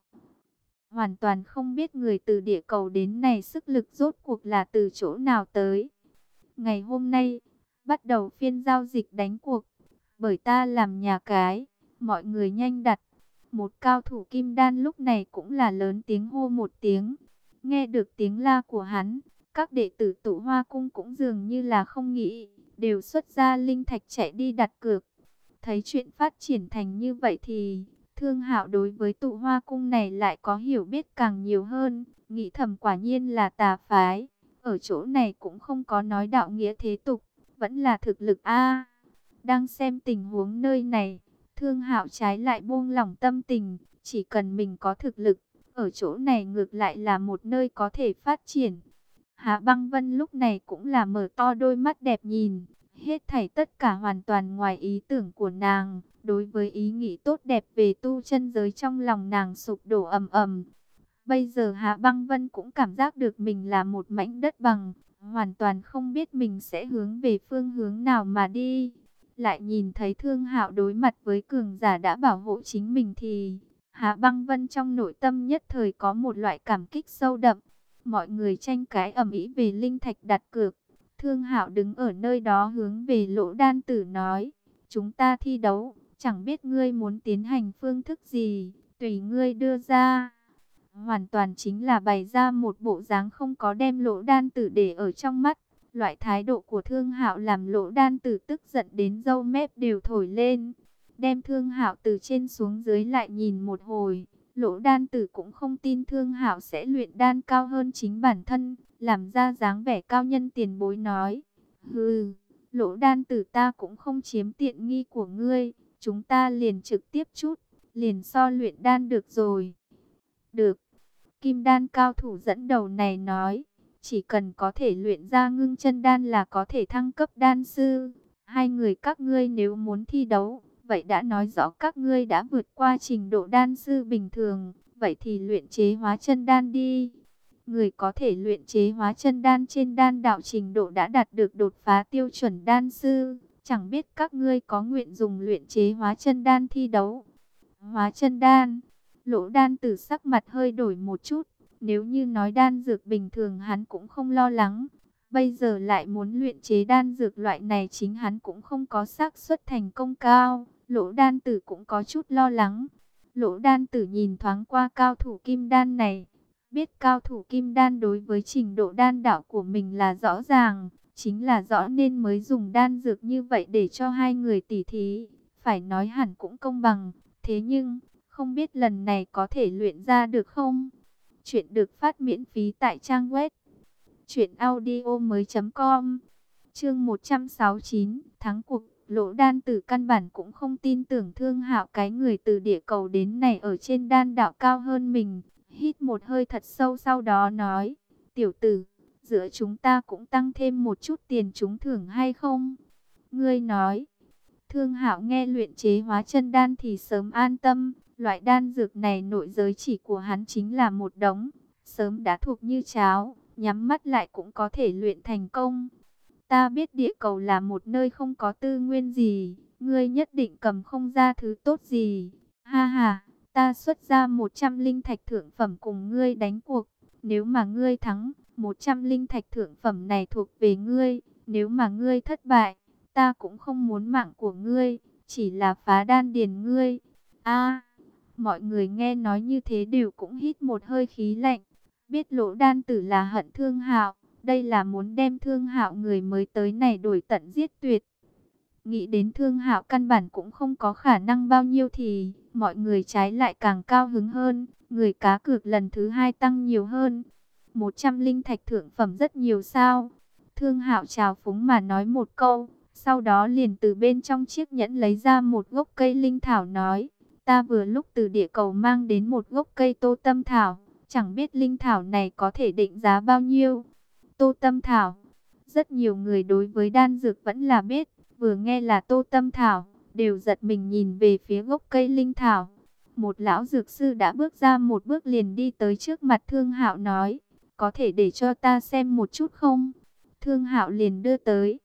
Hoàn toàn không biết người từ địa cầu đến này sức lực rốt cuộc là từ chỗ nào tới. Ngày hôm nay, bắt đầu phiên giao dịch đánh cuộc, bởi ta làm nhà cái, mọi người nhanh đặt. Một cao thủ kim đan lúc này cũng là lớn tiếng hô một tiếng. Nghe được tiếng la của hắn, các đệ tử Tụ Hoa Cung cũng dường như là không nghĩ, đều xuất ra linh thạch chạy đi đặt cược. Thấy chuyện phát triển thành như vậy thì Thương Hạo đối với Tụ Hoa Cung này lại có hiểu biết càng nhiều hơn, nghĩ thầm quả nhiên là tà phái, ở chỗ này cũng không có nói đạo nghĩa thế tục, vẫn là thực lực a. Đang xem tình huống nơi này, Thương Hạo trái lại buông lỏng tâm tình, chỉ cần mình có thực lực, ở chỗ này ngược lại là một nơi có thể phát triển. Hạ Băng Vân lúc này cũng là mở to đôi mắt đẹp nhìn, hết thảy tất cả hoàn toàn ngoài ý tưởng của nàng. Đối với ý nghĩ tốt đẹp về tu chân giới trong lòng nàng sụp đổ ầm ầm. Bây giờ Hạ Băng Vân cũng cảm giác được mình là một mảnh đất bằng, hoàn toàn không biết mình sẽ hướng về phương hướng nào mà đi. Lại nhìn thấy Thương Hạo đối mặt với cường giả đã bảo hộ chính mình thì Hạ Băng Vân trong nội tâm nhất thời có một loại cảm kích sâu đậm. Mọi người tranh cãi ầm ĩ về linh thạch đặt cược. Thương Hạo đứng ở nơi đó hướng về Lỗ Đan Tử nói: "Chúng ta thi đấu, chẳng biết ngươi muốn tiến hành phương thức gì, tùy ngươi đưa ra." Hoàn toàn chính là bày ra một bộ dáng không có đem Lỗ Đan Tử để ở trong mắt. Loại thái độ của Thương Hạo làm Lỗ Đan Tử tức giận đến râu mép đều thổi lên. Đem Thương Hạo từ trên xuống dưới lại nhìn một hồi, Lỗ Đan Tử cũng không tin Thương Hạo sẽ luyện đan cao hơn chính bản thân, làm ra dáng vẻ cao nhân tiền bối nói: "Hừ, Lỗ Đan Tử, ta cũng không chiếm tiện nghi của ngươi, chúng ta liền trực tiếp chút, liền so luyện đan được rồi." "Được." Kim đan cao thủ dẫn đầu này nói: "Chỉ cần có thể luyện ra ngưng chân đan là có thể thăng cấp đan sư. Hai người các ngươi nếu muốn thi đấu, vậy đã nói rõ các ngươi đã vượt qua trình độ đan sư bình thường, vậy thì luyện chế hóa chân đan đi." Người có thể luyện chế hóa chân đan trên đan đạo trình độ đã đạt được đột phá tiêu chuẩn đan sư. Chẳng biết các ngươi có nguyện dùng luyện chế hóa chân đan thi đấu? Hóa chân đan, Lỗ Đan Tử sắc mặt hơi đổi một chút. Nếu như nói đan dược bình thường hắn cũng không lo lắng. Bây giờ lại muốn luyện chế đan dược loại này, chính hắn cũng không có xác suất thành công cao. Lỗ Đan Tử cũng có chút lo lắng. Lỗ Đan Tử nhìn thoáng qua cao thủ kim đan này, biết cao thủ kim đan đối với trình độ đan đạo của mình là rõ ràng, chính là rõ nên mới dùng đan dược như vậy để cho hai người tỉ thí. Phải nói hẳn cũng công bằng, thế nhưng không biết lần này có thể luyện ra được không? Chuyện được phát miễn phí tại trang web truyệnaudiomoi.com. Chương 169, thắng cuộc. Lỗ Đan Tử căn bản cũng không tin tưởng Thương Hạo, cái người từ địa cầu đến này ở trên đan đạo cao hơn mình. Hít một hơi thật sâu, sau đó nói: "Tiểu tử, giữa chúng ta cũng tăng thêm một chút tiền trúng thưởng hay không?" "Ngươi nói." Thương Hạo nghe luyện chế hóa chân đan thì sớm an tâm. Loại đan dược này nội giới chỉ của hắn chính là một đống, sớm đã thuộc như cháo, nhắm mắt lại cũng có thể luyện thành công. "Ta biết địa cầu là một nơi không có tư nguyên gì, ngươi nhất định cầm không ra thứ tốt gì. Ha ha, ta xuất ra 100 linh thạch thượng phẩm cùng ngươi đánh cuộc. Nếu mà ngươi thắng, 100 linh thạch thượng phẩm này thuộc về ngươi. Nếu mà ngươi thất bại, ta cũng không muốn mạng của ngươi, chỉ là phá đan điền ngươi." A, mọi người nghe nói như thế đều cũng hít một hơi khí lạnh. Biết Lỗ Đan Tử là hận Thương Hạo, đây là muốn đem Thương Hạo người mới tới này đuổi tận giết tuyệt. Nghĩ đến Thương Hạo căn bản cũng không có khả năng bao nhiêu thì mọi người trái lại càng cao hứng hơn. Người cá cược lần thứ hai tăng nhiều hơn. 100 linh thạch thượng phẩm rất nhiều sao? Thương Hạo trào phúng mà nói một câu, sau đó liền từ bên trong chiếc nhẫn lấy ra một gốc cây linh thảo nói: "Ta vừa lúc từ địa cầu mang đến một gốc cây Tô Tâm Thảo, chẳng biết linh thảo này có thể định giá bao nhiêu?" Tô Tâm Thảo, rất nhiều người đối với đan dược vẫn là biết, vừa nghe là Tô Tâm Thảo, đều giật mình nhìn về phía gốc cây linh thảo. Một lão dược sư đã bước ra một bước liền đi tới trước mặt Thương Hạo nói: "Có thể để cho ta xem một chút không?" Thương Hạo liền đưa tới.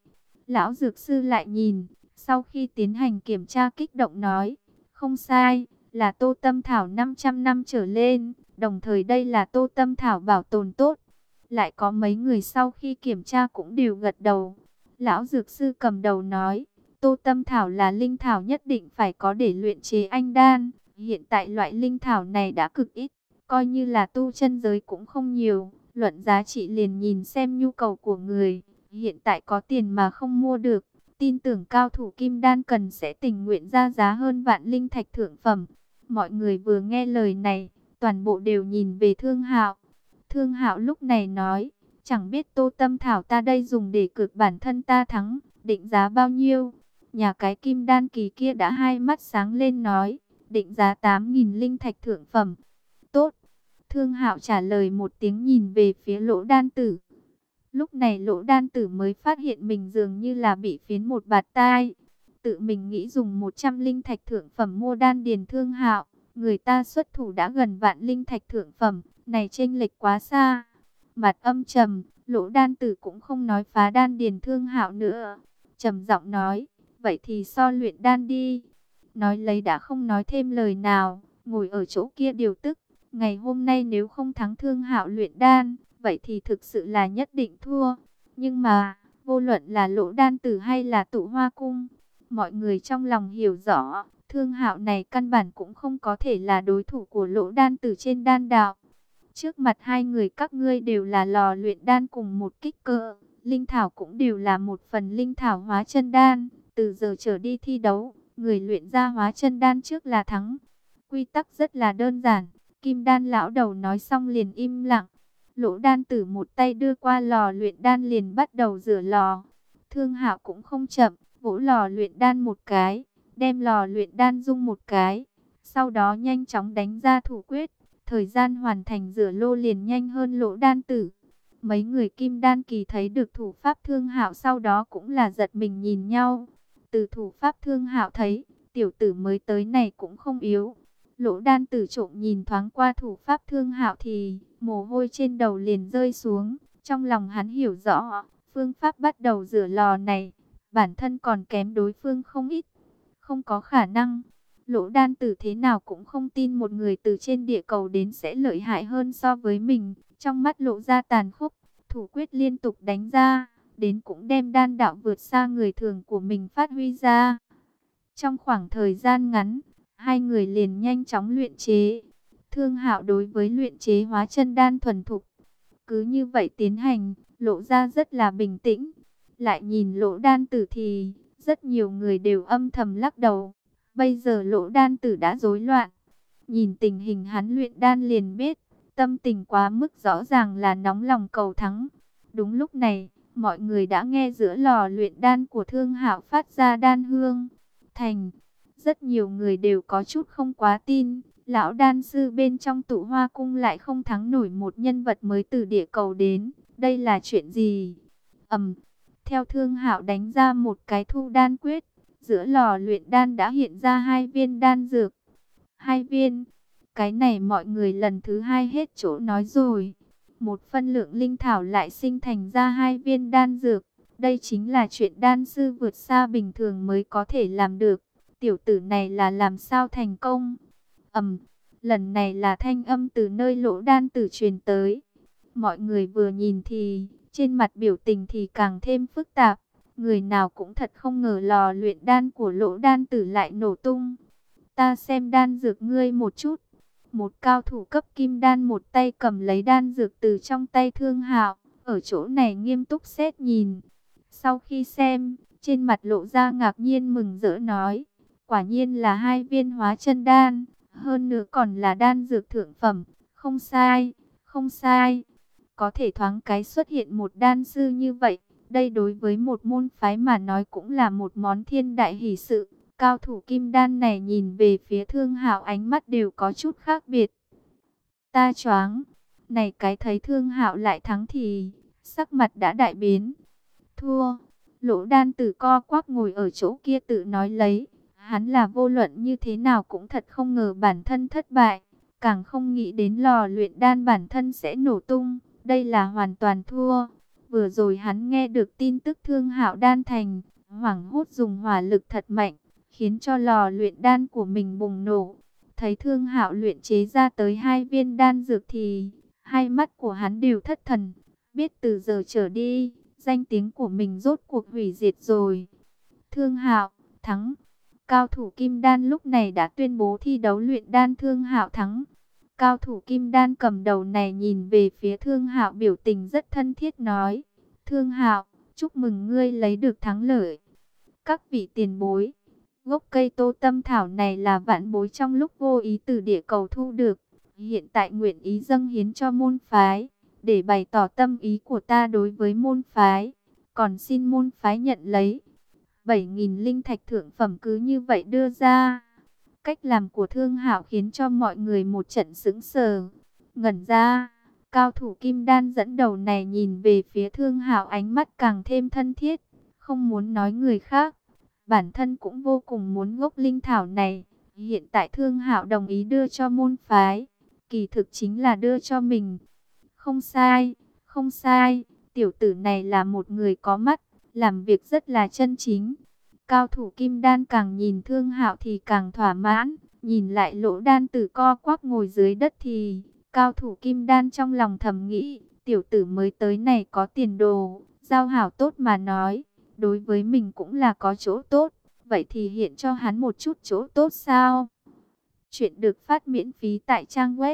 Lão dược sư lại nhìn, sau khi tiến hành kiểm tra kích động nói, không sai, là Tô Tâm Thảo 500 năm trở lên, đồng thời đây là Tô Tâm Thảo bảo tồn tốt. Lại có mấy người sau khi kiểm tra cũng đều gật đầu. Lão dược sư cầm đầu nói, Tô Tâm Thảo là linh thảo nhất định phải có để luyện chế anh đan. Hiện tại loại linh thảo này đã cực ít, coi như là tu chân giới cũng không nhiều. Luận giá trị liền nhìn xem nhu cầu của người. Hiện tại có tiền mà không mua được, tin tưởng cao thủ kim đan cần sẽ tình nguyện ra giá hơn vạn linh thạch thượng phẩm. Mọi người vừa nghe lời này, toàn bộ đều nhìn về Thương Hạo. Thương Hạo lúc này nói, chẳng biết Tô Tâm Thảo ta đây dùng để cược bản thân ta thắng, định giá bao nhiêu? Nhà cái kim đan kỳ kia đã hai mắt sáng lên nói, định giá 8.000 linh thạch thượng phẩm. Tốt. Thương Hạo trả lời một tiếng nhìn về phía Lỗ Đan Tử. Lúc này Lỗ Đan Tử mới phát hiện mình dường như là bị phiến một bạt tai. Tự mình nghĩ dùng 100 linh thạch thượng phẩm mua đan điền Thương Hạo, người ta xuất thủ đã gần vạn linh thạch thượng phẩm, này chênh lệch quá xa. Mặt âm trầm, Lỗ Đan Tử cũng không nói phá đan điền Thương Hạo nữa, trầm giọng nói, vậy thì so luyện đan đi. Nói lấy đã không nói thêm lời nào, ngồi ở chỗ kia điều tức. Ngày hôm nay nếu không thắng Thương Hạo luyện đan, vậy thì thực sự là nhất định thua. Nhưng mà, vô luận là Lỗ Đan Tử hay là Tụ Hoa Cung, mọi người trong lòng hiểu rõ, Thương Hạo này căn bản cũng không có thể là đối thủ của Lỗ Đan Tử trên đan đạo. Trước mặt hai người các ngươi đều là lò luyện đan cùng một kích cỡ, linh thảo cũng đều là một phần linh thảo hóa chân đan. Từ giờ trở đi thi đấu, người luyện ra hóa chân đan trước là thắng. Quy tắc rất là đơn giản. Kim đan lão đầu nói xong liền im lặng. Lỗ Đan Tử một tay đưa qua lò luyện đan liền bắt đầu rửa lò. Thương Hạo cũng không chậm, vỗ lò luyện đan một cái, đem lò luyện đan rung một cái. Sau đó nhanh chóng đánh ra thủ quyết. Thời gian hoàn thành rửa lô liền nhanh hơn Lỗ Đan Tử. Mấy người kim đan kỳ thấy được thủ pháp Thương Hạo sau đó cũng là giật mình nhìn nhau. Từ thủ pháp Thương Hạo thấy, tiểu tử mới tới này cũng không yếu. Lỗ Đan Tử trộm nhìn thoáng qua thủ pháp Thương Hạo thì mồ hôi trên đầu liền rơi xuống. Trong lòng hắn hiểu rõ, phương pháp bắt đầu rửa lò này, bản thân còn kém đối phương không ít. Không có khả năng. Lỗ Đan Tử thế nào cũng không tin một người từ trên địa cầu đến sẽ lợi hại hơn so với mình. Trong mắt lộ ra tàn khốc, thủ quyết liên tục đánh ra, đến cũng đem đan đạo vượt xa người thường của mình phát huy ra. Trong khoảng thời gian ngắn, hai người liền nhanh chóng luyện chế. Thương Hạo đối với luyện chế hóa chân đan thuần thục. Cứ như vậy tiến hành, lộ ra rất là bình tĩnh. Lại nhìn Lỗ Đan Tử thì, rất nhiều người đều âm thầm lắc đầu. Bây giờ Lỗ Đan Tử đã rối loạn. Nhìn tình hình hắn luyện đan liền biết, tâm tình quá mức rõ ràng là nóng lòng cầu thắng. Đúng lúc này, mọi người đã nghe giữa lò luyện đan của Thương Hạo phát ra đan hương. Thành, rất nhiều người đều có chút không quá tin, lão đan sư bên trong Tụ Hoa Cung lại không thắng nổi một nhân vật mới từ địa cầu đến. Đây là chuyện gì? Theo Thương Hạo đánh ra một cái thu đan quyết, giữa lò luyện đan đã hiện ra 2 viên đan dược. 2 viên, cái này mọi người lần thứ 2 hết chỗ nói rồi. Một phân lượng linh thảo lại sinh thành ra 2 viên đan dược. Đây chính là chuyện đan sư vượt xa bình thường mới có thể làm được. Tiểu tử này là làm sao thành công? Lần này là thanh âm từ nơi Lỗ Đan Tử truyền tới. Mọi người vừa nhìn thì, trên mặt biểu tình thì càng thêm phức tạp. Người nào cũng thật không ngờ lò luyện đan của Lỗ Đan Tử lại nổ tung. Ta xem đan dược ngươi một chút. Một cao thủ cấp kim đan một tay cầm lấy đan dược từ trong tay Thương Hạo, ở chỗ này nghiêm túc xét nhìn. Sau khi xem, trên mặt lộ ra ngạc nhiên mừng rỡ nói, quả nhiên là 2 viên hóa chân đan, hơn nữa còn là đan dược thượng phẩm, không sai, không sai. Có thể thoáng cái xuất hiện một đan sư như vậy, đây đối với một môn phái mà nói cũng là một món thiên đại hỷ sự. Cao thủ kim đan này nhìn về phía Thương Hạo ánh mắt đều có chút khác biệt. Ta choáng, này cái thấy Thương Hạo lại thắng thì sắc mặt đã đại biến. Thua. Lỗ Đan Tử co quắp ngồi ở chỗ kia tự nói lấy. Hắn là vô luận như thế nào cũng thật không ngờ bản thân thất bại. Càng không nghĩ đến lò luyện đan bản thân sẽ nổ tung. Đây là hoàn toàn thua. Vừa rồi hắn nghe được tin tức Thương Hạo đan thành, hoảng hốt dùng hỏa lực thật mạnh, khiến cho lò luyện đan của mình bùng nổ. Thấy Thương Hạo luyện chế ra tới 2 viên đan dược thì hai mắt của hắn đều thất thần, biết từ giờ trở đi, danh tiếng của mình rốt cuộc hủy diệt rồi. Thương Hạo thắng. Cao thủ Kim Đan lúc này đã tuyên bố thi đấu luyện đan Thương Hạo thắng. Cao thủ Kim Đan cầm đầu này nhìn về phía Thương Hạo, biểu tình rất thân thiết nói: Thương Hạo, chúc mừng ngươi lấy được thắng lợi. Các vị tiền bối, gốc cây Tô Tâm Thảo này là vạn bối trong lúc vô ý từ địa cầu thu được, hiện tại nguyện ý dâng hiến cho môn phái, để bày tỏ tâm ý của ta đối với môn phái, còn xin môn phái nhận lấy. 7.000 linh thạch thượng phẩm cứ như vậy đưa ra. Cách làm của Thương Hạo khiến cho mọi người một trận sững sờ, ngẩn ra. Cao thủ Kim Đan dẫn đầu này nhìn về phía Thương Hạo, ánh mắt càng thêm thân thiết, không muốn nói người khác, bản thân cũng vô cùng muốn gốc linh thảo này. Hiện tại Thương Hạo đồng ý đưa cho môn phái, kỳ thực chính là đưa cho mình. Không sai, không sai, tiểu tử này là một người có mắt, làm việc rất là chân chính. Cao thủ Kim Đan càng nhìn Thương Hạo thì càng thỏa mãn, nhìn lại Lỗ Đan Tử co quắp ngồi dưới đất thì cao thủ Kim Đan trong lòng thầm nghĩ, tiểu tử mới tới này có tiền đồ, giao hảo tốt mà nói, đối với mình cũng là có chỗ tốt, vậy thì hiện cho hắn một chút chỗ tốt sao? Chuyện được phát miễn phí tại trang web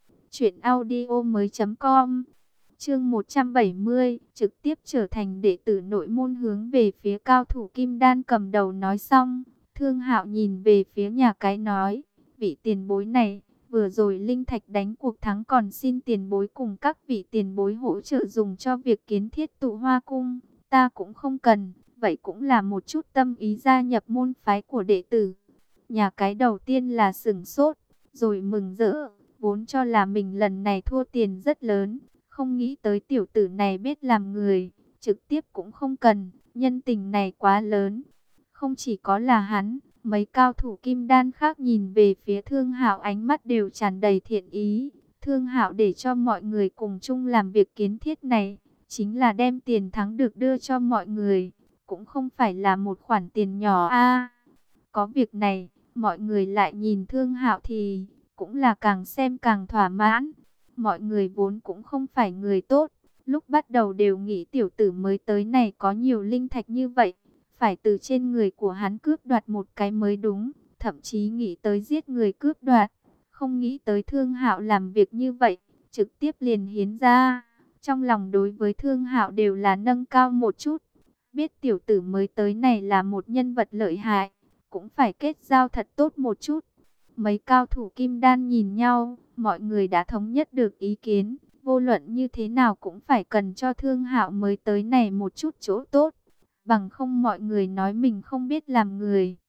truyệnaudiomoi.com. Chương 170, trực tiếp trở thành đệ tử nội môn hướng về phía cao thủ Kim Đan cầm đầu nói xong, Thương Hạo nhìn về phía nhà cái nói: vị tiền bối này, vừa rồi linh thạch đánh cuộc thắng, còn xin tiền bối cùng các vị tiền bối hỗ trợ dùng cho việc kiến thiết Tụ Hoa cung, ta cũng không cần, vậy cũng là một chút tâm ý gia nhập môn phái của đệ tử. Nhà cái đầu tiên là sửng sốt, rồi mừng rỡ, vốn cho là mình lần này thua tiền rất lớn, không nghĩ tới tiểu tử này biết làm người, trực tiếp cũng không cần, nhân tình này quá lớn. Không chỉ có là hắn, mấy cao thủ Kim Đan khác nhìn về phía Thương Hạo ánh mắt đều tràn đầy thiện ý. Thương Hạo để cho mọi người cùng chung làm việc kiến thiết này, chính là đem tiền thắng được đưa cho mọi người, cũng không phải là một khoản tiền nhỏ a. Có việc này, mọi người lại nhìn Thương Hạo thì cũng là càng xem càng thỏa mãn. Mọi người vốn cũng không phải người tốt, lúc bắt đầu đều nghĩ tiểu tử mới tới này có nhiều linh thạch như vậy, phải từ trên người của hắn cướp đoạt một cái mới đúng, thậm chí nghĩ tới giết người cướp đoạt, không nghĩ tới Thương Hạo làm việc như vậy, trực tiếp liền hiến ra. Trong lòng đối với Thương Hạo đều là nâng cao một chút, biết tiểu tử mới tới này là một nhân vật lợi hại, cũng phải kết giao thật tốt một chút. Mấy cao thủ Kim Đan nhìn nhau, mọi người đã thống nhất được ý kiến, vô luận như thế nào cũng phải cần cho Thương Hạo mới tới này một chút chỗ tốt, bằng không mọi người nói mình không biết làm người.